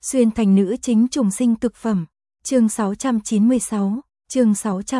Xuyên thành nữ chính trùng sinh cực phẩm. Chương 696, chương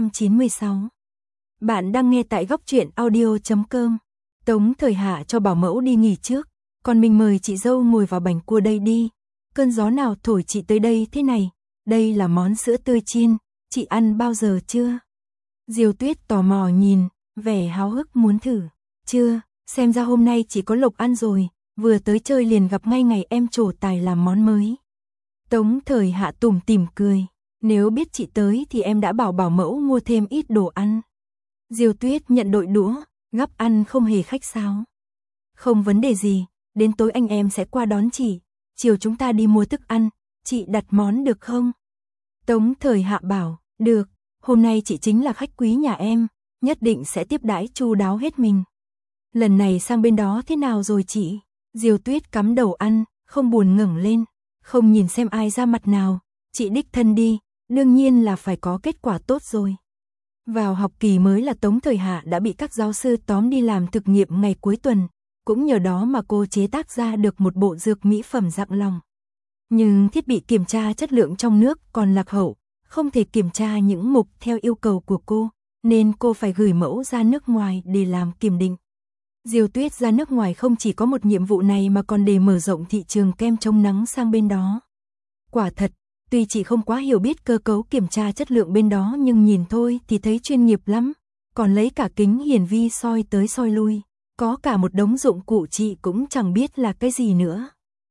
696. Bạn đang nghe tại góc truyện audio.com. Tống Thời Hạ cho bảo mẫu đi nghỉ trước, còn mình mời chị dâu ngồi vào bành cua đây đi. Cơn gió nào thổi chị tới đây thế này? Đây là món sữa tươi chiên, chị ăn bao giờ chưa? Diêu Tuyết tò mò nhìn, vẻ háo hức muốn thử. Chưa, xem ra hôm nay chỉ có Lộc ăn rồi, vừa tới chơi liền gặp ngay ngày em trổ tài làm món mới. Tống Thời Hạ tủm tỉm cười, nếu biết chị tới thì em đã bảo bảo mẫu mua thêm ít đồ ăn. Diêu Tuyết nhận đội đũa, gắp ăn không hề khách sáo. Không vấn đề gì, đến tối anh em sẽ qua đón chị, chiều chúng ta đi mua thức ăn, chị đặt món được không? Tống Thời Hạ bảo, được, hôm nay chị chính là khách quý nhà em, nhất định sẽ tiếp đãi chu đáo hết mình. Lần này sang bên đó thế nào rồi chị? Diêu Tuyết cắm đầu ăn, không buồn ngẩng lên, không nhìn xem ai ra mặt nào, chị đích thân đi, đương nhiên là phải có kết quả tốt rồi. Vào học kỳ mới là Tống Thời Hạ đã bị các giáo sư tóm đi làm thực nghiệm ngày cuối tuần, cũng nhờ đó mà cô chế tác ra được một bộ dược mỹ phẩm dạng lòng. Nhưng thiết bị kiểm tra chất lượng trong nước còn lạc hậu, không thể kiểm tra những mục theo yêu cầu của cô, nên cô phải gửi mẫu ra nước ngoài để làm kiểm định. Diêu Tuyết ra nước ngoài không chỉ có một nhiệm vụ này mà còn để mở rộng thị trường kem chống nắng sang bên đó. Quả thật, tuy chị không quá hiểu biết cơ cấu kiểm tra chất lượng bên đó nhưng nhìn thôi thì thấy chuyên nghiệp lắm, còn lấy cả kính hiển vi soi tới soi lui, có cả một đống dụng cụ chị cũng chẳng biết là cái gì nữa.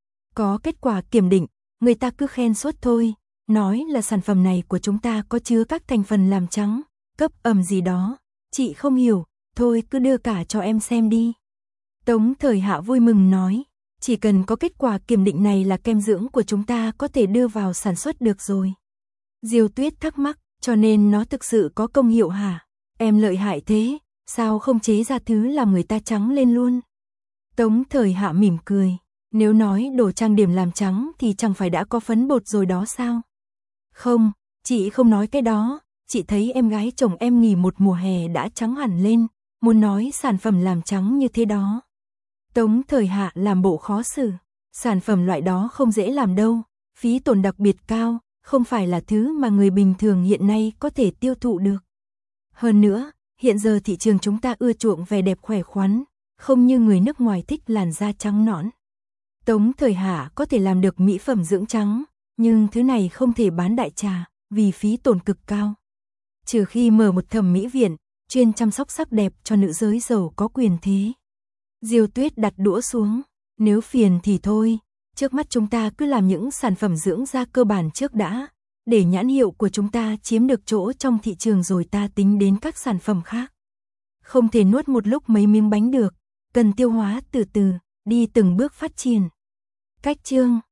Có kết quả kiểm định, người ta cứ khen suốt thôi, nói là sản phẩm này của chúng ta có chứa các thành phần làm trắng, cấp ẩm gì đó, chị không hiểu, thôi cứ đưa cả cho em xem đi. Tống Thời Hạ vui mừng nói, chỉ cần có kết quả kiểm định này là kem dưỡng của chúng ta có thể đưa vào sản xuất được rồi. Diêu Tuyết thắc mắc, cho nên nó thực sự có công hiệu hả? Em lợi hại thế, sao không chế ra thứ làm người ta trắng lên luôn? Tống Thời Hạ mỉm cười, nếu nói đồ trang điểm làm trắng thì chẳng phải đã có phấn bột rồi đó sao? Không, chị không nói cái đó, chị thấy em gái chồng em nghỉ một mùa hè đã trắng hẳn lên, muốn nói sản phẩm làm trắng như thế đó. Tống Thời Hạ làm bộ khó xử, sản phẩm loại đó không dễ làm đâu, phí tổn đặc biệt cao, không phải là thứ mà người bình thường hiện nay có thể tiêu thụ được. Hơn nữa, hiện giờ thị trường chúng ta ưa chuộng vẻ đẹp khỏe khoắn, không như người nước ngoài thích làn da trắng nõn. Tống Thời Hạ có thể làm được mỹ phẩm dưỡng trắng, nhưng thứ này không thể bán đại trà, vì phí tổn cực cao. Trừ khi mở một thẩm mỹ viện, chuyên chăm sóc sắc đẹp cho nữ giới giàu có quyền thế. Diêu Tuyết đặt đũa xuống, nếu phiền thì thôi, trước mắt chúng ta cứ làm những sản phẩm dưỡng da cơ bản trước đã, để nhãn hiệu của chúng ta chiếm được chỗ trong thị trường rồi ta tính đến các sản phẩm khác. Không thể nuốt một lúc mấy miếng bánh được, cần tiêu hóa từ từ, đi từng bước phát triển. Cách chương